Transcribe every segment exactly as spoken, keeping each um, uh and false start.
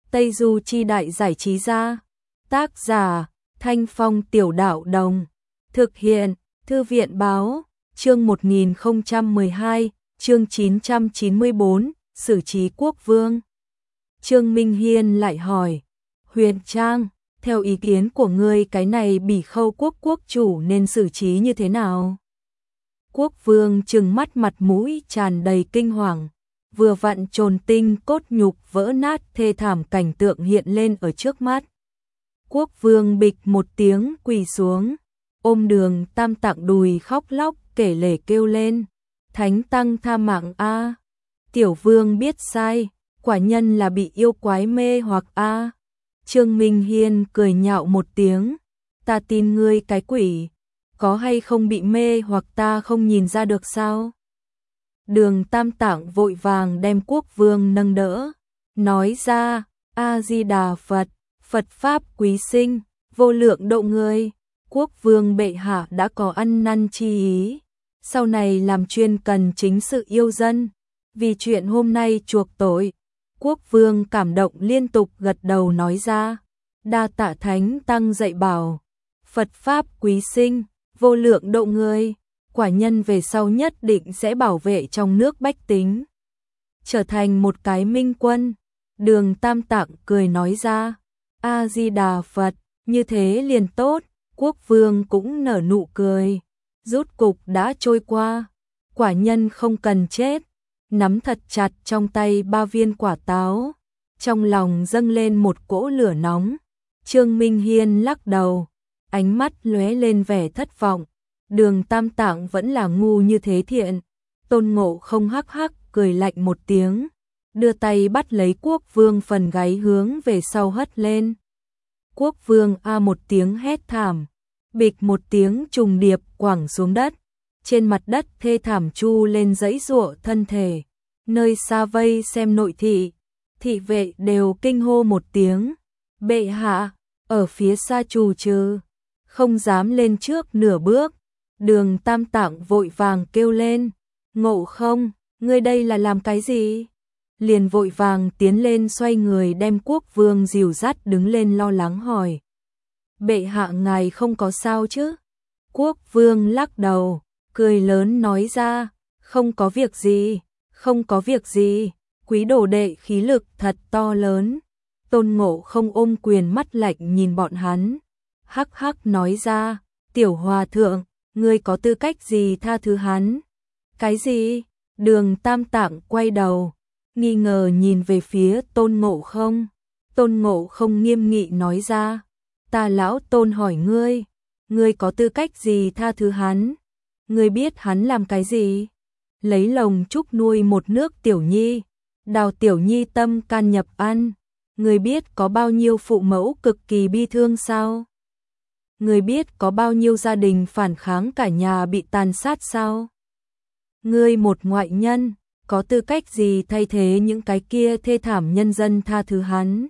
Tây Du Chi Đại Giải Trí Gia. Tác giả Thanh Phong Tiểu Đạo Đồng. Thực hiện Thư viện Báo. Chương một nghìn không trăm mười hai, chương chín trăm chín mươi bốn, xử trí quốc vương. Trương Minh Hiên lại hỏi, Huyền Trang, theo ý kiến của ngươi cái này Bỉ Khâu quốc quốc chủ nên xử trí như thế nào? Quốc vương trừng mắt, mặt mũi tràn đầy kinh hoàng, vừa vặn trồn tinh cốt nhục vỡ nát thê thảm cảnh tượng hiện lên ở trước mắt. Quốc vương bịch một tiếng quỳ xuống, ôm Đường Tam Tạng đùi khóc lóc kể lể kêu lên, Thánh Tăng tha mạng a, tiểu vương biết sai, quả nhân là bị yêu quái mê hoặc a. Trương Minh Hiên cười nhạo một tiếng, ta tin ngươi cái quỷ, có hay không bị mê hoặc ta không nhìn ra được sao? Đường Tam Tạng vội vàng đem quốc vương nâng đỡ, nói ra, A-di-đà Phật, Phật Pháp quý sinh, vô lượng độ người, quốc vương bệ hạ đã có ăn năn chi ý, sau này làm chuyên cần chính sự yêu dân, vì chuyện hôm nay chuộc tội. Quốc vương cảm động liên tục gật đầu nói ra, đa tạ Thánh Tăng dạy bảo, Phật Pháp quý sinh, vô lượng độ người, quả nhân về sau nhất định sẽ bảo vệ trong nước bách tính, trở thành một cái minh quân. Đường Tam Tạng cười nói ra, A-di-đà Phật, như thế liền tốt. Quốc vương cũng nở nụ cười, rút cục đã trôi qua, quả nhân không cần chết. Nắm thật chặt trong tay ba viên quả táo, trong lòng dâng lên một cỗ lửa nóng. Trương Minh Hiên lắc đầu, ánh mắt lóe lên vẻ thất vọng. Đường Tam Tạng vẫn là ngu như thế thiện. Tôn Ngộ Không hắc hắc cười lạnh một tiếng, đưa tay bắt lấy quốc vương phần gáy hướng về sau hất lên. Quốc vương a một tiếng hét thảm, bịch một tiếng trùng điệp quẳng xuống đất. Trên mặt đất thê thảm chu lên giãy giụa thân thể. Nơi xa vây xem nội thị, thị vệ đều kinh hô một tiếng, bệ hạ, ở phía xa trù trừ, không dám lên trước nửa bước. Đường Tam Tạng vội vàng kêu lên, Ngộ Không, ngươi đây là làm cái gì? Liền vội vàng tiến lên xoay người đem quốc vương dìu dắt đứng lên lo lắng hỏi, bệ hạ ngài không có sao chứ? Quốc vương lắc đầu, cười lớn nói ra, không có việc gì, không có việc gì, quý đồ đệ khí lực thật to lớn. Tôn Ngộ Không ôm quyền mắt lạnh nhìn bọn hắn, hắc hắc nói ra, tiểu hòa thượng, ngươi có tư cách gì tha thứ hắn? Cái gì? Đường Tam Tạng quay đầu, nghi ngờ nhìn về phía Tôn Ngộ Không. Tôn Ngộ Không nghiêm nghị nói ra, ta lão Tôn hỏi ngươi, ngươi có tư cách gì tha thứ hắn? Ngươi biết hắn làm cái gì? Lấy lồng trúc nuôi một nước tiểu nhi, đào tiểu nhi tâm can nhập ăn. Ngươi biết có bao nhiêu phụ mẫu cực kỳ bi thương sao? Ngươi biết có bao nhiêu gia đình phản kháng cả nhà bị tàn sát sao? Ngươi một ngoại nhân, có tư cách gì thay thế những cái kia thê thảm nhân dân tha thứ hắn?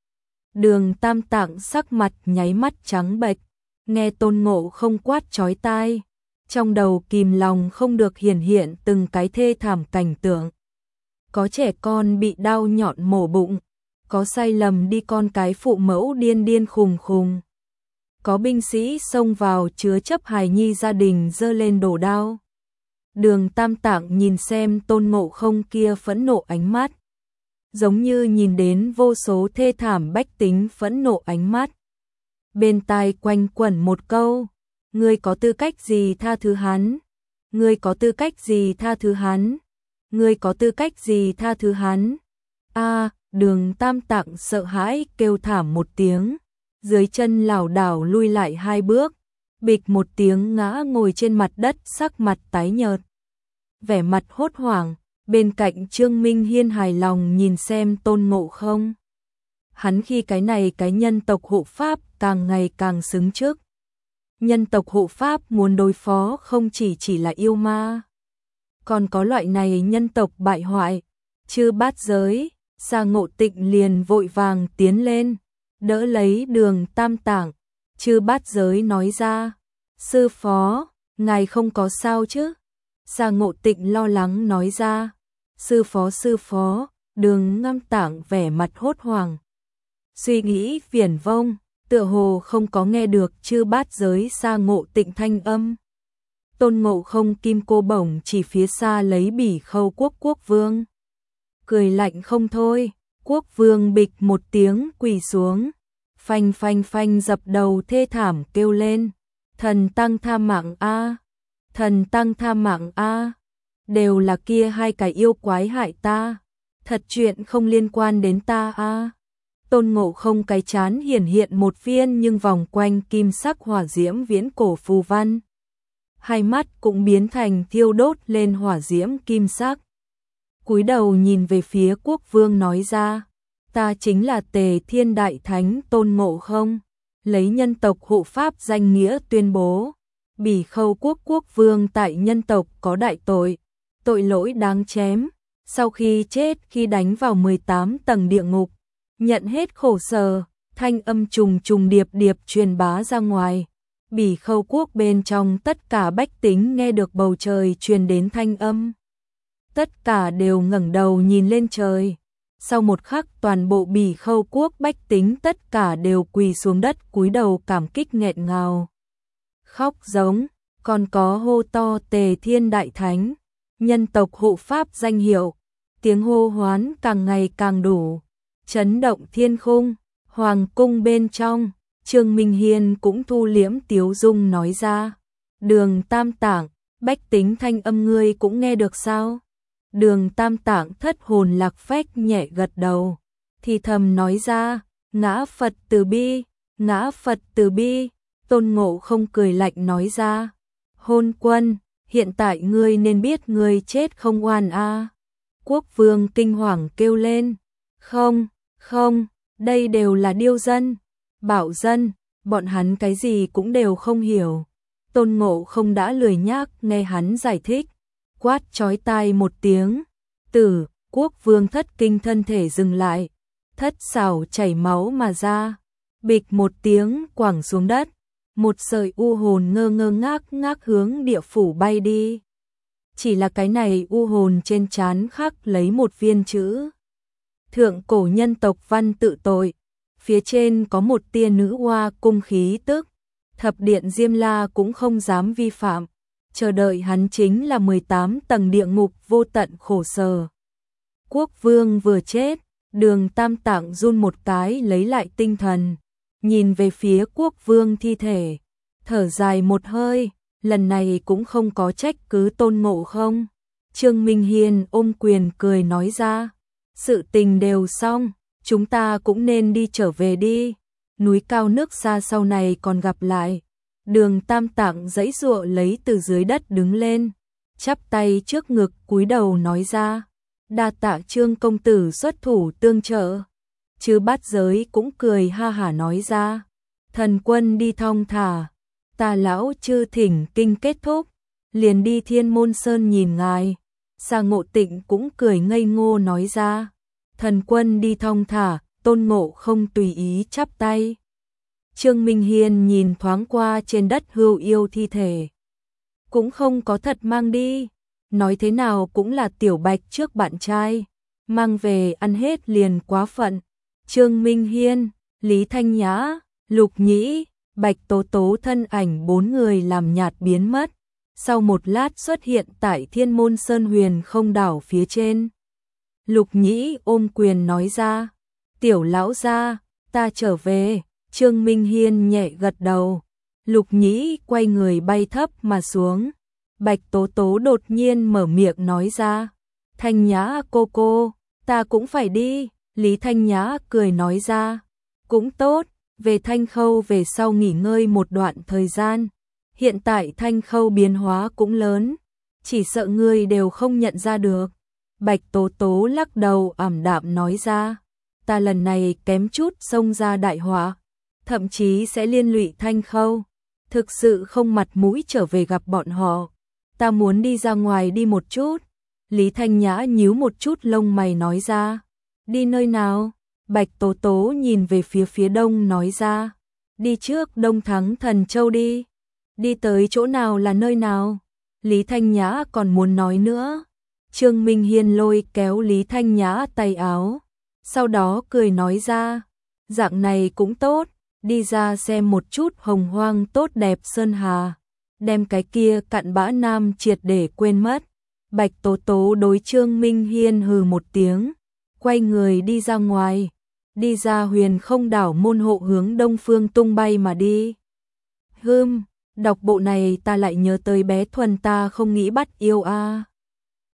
Đường Tam Tạng sắc mặt nháy mắt trắng bệch, nghe Tôn Ngộ Không quát chói tai, trong đầu kìm lòng không được hiển hiện từng cái thê thảm cảnh tượng. Có trẻ con bị đao nhọn mổ bụng, có sai lầm đi con cái phụ mẫu điên điên khùng khùng, có binh sĩ xông vào chứa chấp hài nhi gia đình giơ lên đổ đao. Đường Tam Tạng nhìn xem Tôn Ngộ Không kia phẫn nộ ánh mắt, giống như nhìn đến vô số thê thảm bách tính phẫn nộ ánh mắt. Bên tai quanh quẩn một câu, ngươi có tư cách gì tha thứ hắn? Ngươi có tư cách gì tha thứ hắn? Ngươi có tư cách gì tha thứ hắn? A, Đường Tam Tạng sợ hãi kêu thảm một tiếng, dưới chân lảo đảo lui lại hai bước, bịch một tiếng ngã ngồi trên mặt đất, sắc mặt tái nhợt, vẻ mặt hốt hoảng. Bên cạnh Trương Minh Hiên hài lòng nhìn xem Tôn Ngộ Không. Hắn khi cái này cái nhân tộc hộ pháp càng ngày càng xứng trước. Nhân tộc hộ pháp muốn đối phó không chỉ chỉ là yêu ma, còn có loại này nhân tộc bại hoại, chư bát giới. Sa Ngộ Tịnh liền vội vàng tiến lên, đỡ lấy Đường Tam Tạng. Chư bát giới nói ra, sư phó, ngài không có sao chứ? Sa Ngộ Tịnh lo lắng nói ra, sư phó sư phó. Đường Tam Tạng vẻ mặt hốt hoảng, suy nghĩ viển vông, tựa hồ không có nghe được chư bát giới xa Ngộ Tịnh thanh âm. Tôn Ngộ Không kim cô bổng chỉ phía xa lấy Bỉ Khâu quốc quốc vương. Cười lạnh không thôi, quốc vương bịch một tiếng quỳ xuống, phanh phanh phanh dập đầu thê thảm kêu lên, thần tăng tha mạng a, thần tăng tha mạng a, đều là kia hai cái yêu quái hại ta, thật chuyện không liên quan đến ta a. Tôn Ngộ Không cái chán hiển hiện một viên nhưng vòng quanh kim sắc hỏa diễm viễn cổ phù văn. Hai mắt cũng biến thành thiêu đốt lên hỏa diễm kim sắc. Cúi đầu nhìn về phía quốc vương nói ra, ta chính là Tề Thiên Đại Thánh Tôn Ngộ Không, lấy nhân tộc hộ pháp danh nghĩa tuyên bố, Bỉ Khâu quốc quốc vương tại nhân tộc có đại tội, tội lỗi đáng chém, sau khi chết khi đánh vào mười tám tầng địa ngục, nhận hết khổ sở, thanh âm trùng trùng điệp điệp truyền bá ra ngoài. Bỉ Khâu quốc bên trong tất cả bách tính nghe được bầu trời truyền đến thanh âm. Tất cả đều ngẩng đầu nhìn lên trời. Sau một khắc toàn bộ Bỉ Khâu quốc bách tính tất cả đều quỳ xuống đất cúi đầu cảm kích nghẹn ngào. Khóc giống, còn có hô to Tề Thiên Đại Thánh, nhân tộc hộ pháp danh hiệu. Tiếng hô hoán càng ngày càng đủ, chấn động thiên khung, hoàng cung bên trong. Trương Minh Hiên cũng thu liễm tiếu dung nói ra, Đường Tam Tạng, bách tính thanh âm ngươi cũng nghe được sao? Đường Tam Tạng thất hồn lạc phách nhẹ gật đầu, thì thầm nói ra, ngã Phật từ bi, ngã Phật từ bi. Tôn Ngộ Không cười lạnh nói ra, hôn quân, hiện tại ngươi nên biết ngươi chết không oan a. Quốc vương kinh hoàng kêu lên, không, không, đây đều là điêu dân, bảo dân, bọn hắn cái gì cũng đều không hiểu. Tôn Ngộ Không đã lười nhác nghe hắn giải thích, quát chói tai một tiếng, tử, quốc vương thất kinh thân thể dừng lại, thất xảo chảy máu mà ra, bịch một tiếng quẳng xuống đất, một sợi u hồn ngơ ngơ ngác ngác hướng địa phủ bay đi. Chỉ là cái này u hồn trên trán khắc lấy một viên chữ thượng cổ nhân tộc văn tự tội, phía trên có một tia nữ hoa cung khí tức, thập điện Diêm La cũng không dám vi phạm, chờ đợi hắn chính là mười tám tầng địa ngục vô tận khổ sở. Quốc vương vừa chết, Đường Tam Tạng run một cái lấy lại tinh thần, nhìn về phía quốc vương thi thể, thở dài một hơi, lần này cũng không có trách cứ Tôn Ngộ Không. Trương Minh Hiên ôm quyền cười nói ra, sự tình đều xong, chúng ta cũng nên đi trở về đi, núi cao nước xa sau này còn gặp lại. Đường Tam Tạng giãy giụa lấy từ dưới đất đứng lên, chắp tay trước ngực cúi đầu nói ra, đa tạ Trương công tử xuất thủ tương trợ. Chư bát giới cũng cười ha hả nói ra, thần quân đi thong thả, ta lão chư thỉnh kinh kết thúc, liền đi Thiên Môn Sơn nhìn ngài. Sa Ngộ Tịnh cũng cười ngây ngô nói ra, thần quân đi thong thả. Tôn Ngộ Không tùy ý chắp tay. Trương Minh Hiên nhìn thoáng qua trên đất hưu yêu thi thể, cũng không có thật mang đi, nói thế nào cũng là Tiểu Bạch trước bạn trai, mang về ăn hết liền quá phận. Trương Minh Hiên, Lý Thanh Nhã, Lục Nhĩ, Bạch Tố Tố thân ảnh bốn người làm nhạt biến mất, sau một lát xuất hiện tại Thiên Môn Sơn Huyền Không đảo phía trên. Lục Nhĩ ôm quyền nói ra, tiểu lão gia, ta trở về. Trương Minh Hiên nhẹ gật đầu, Lục Nhĩ quay người bay thấp mà xuống. Bạch Tố Tố đột nhiên mở miệng nói ra, Thanh Nhã cô cô, ta cũng phải đi. Lý Thanh Nhã cười nói ra, cũng tốt, về Thanh Khâu về sau nghỉ ngơi một đoạn thời gian. Hiện tại Thanh Khâu biến hóa cũng lớn, chỉ sợ ngươi đều không nhận ra được. Bạch Tố Tố lắc đầu ảm đạm nói ra, ta lần này kém chút xông ra đại họa, thậm chí sẽ liên lụy Thanh Khâu, thực sự không mặt mũi trở về gặp bọn họ. Ta muốn đi ra ngoài đi một chút. Lý Thanh Nhã nhíu một chút lông mày nói ra, đi nơi nào? Bạch Tố Tố nhìn về phía phía đông nói ra, đi trước Đông Thắng Thần Châu đi. Đi tới chỗ nào là nơi nào? Lý Thanh Nhã còn muốn nói nữa. Trương Minh Hiên lôi kéo Lý Thanh Nhã tay áo, sau đó cười nói ra, Dạng này cũng tốt, đi ra xem một chút hồng hoang tốt đẹp sơn hà, đem cái kia cặn bã nam triệt để quên mất. Bạch Tố Tố đối Trương Minh Hiên hừ một tiếng, quay người đi ra ngoài, đi ra huyền không đảo môn hộ hướng đông phương tung bay mà đi. Hừm, đọc bộ này ta lại nhớ tới bé Thuần ta không nghĩ bắt yêu a.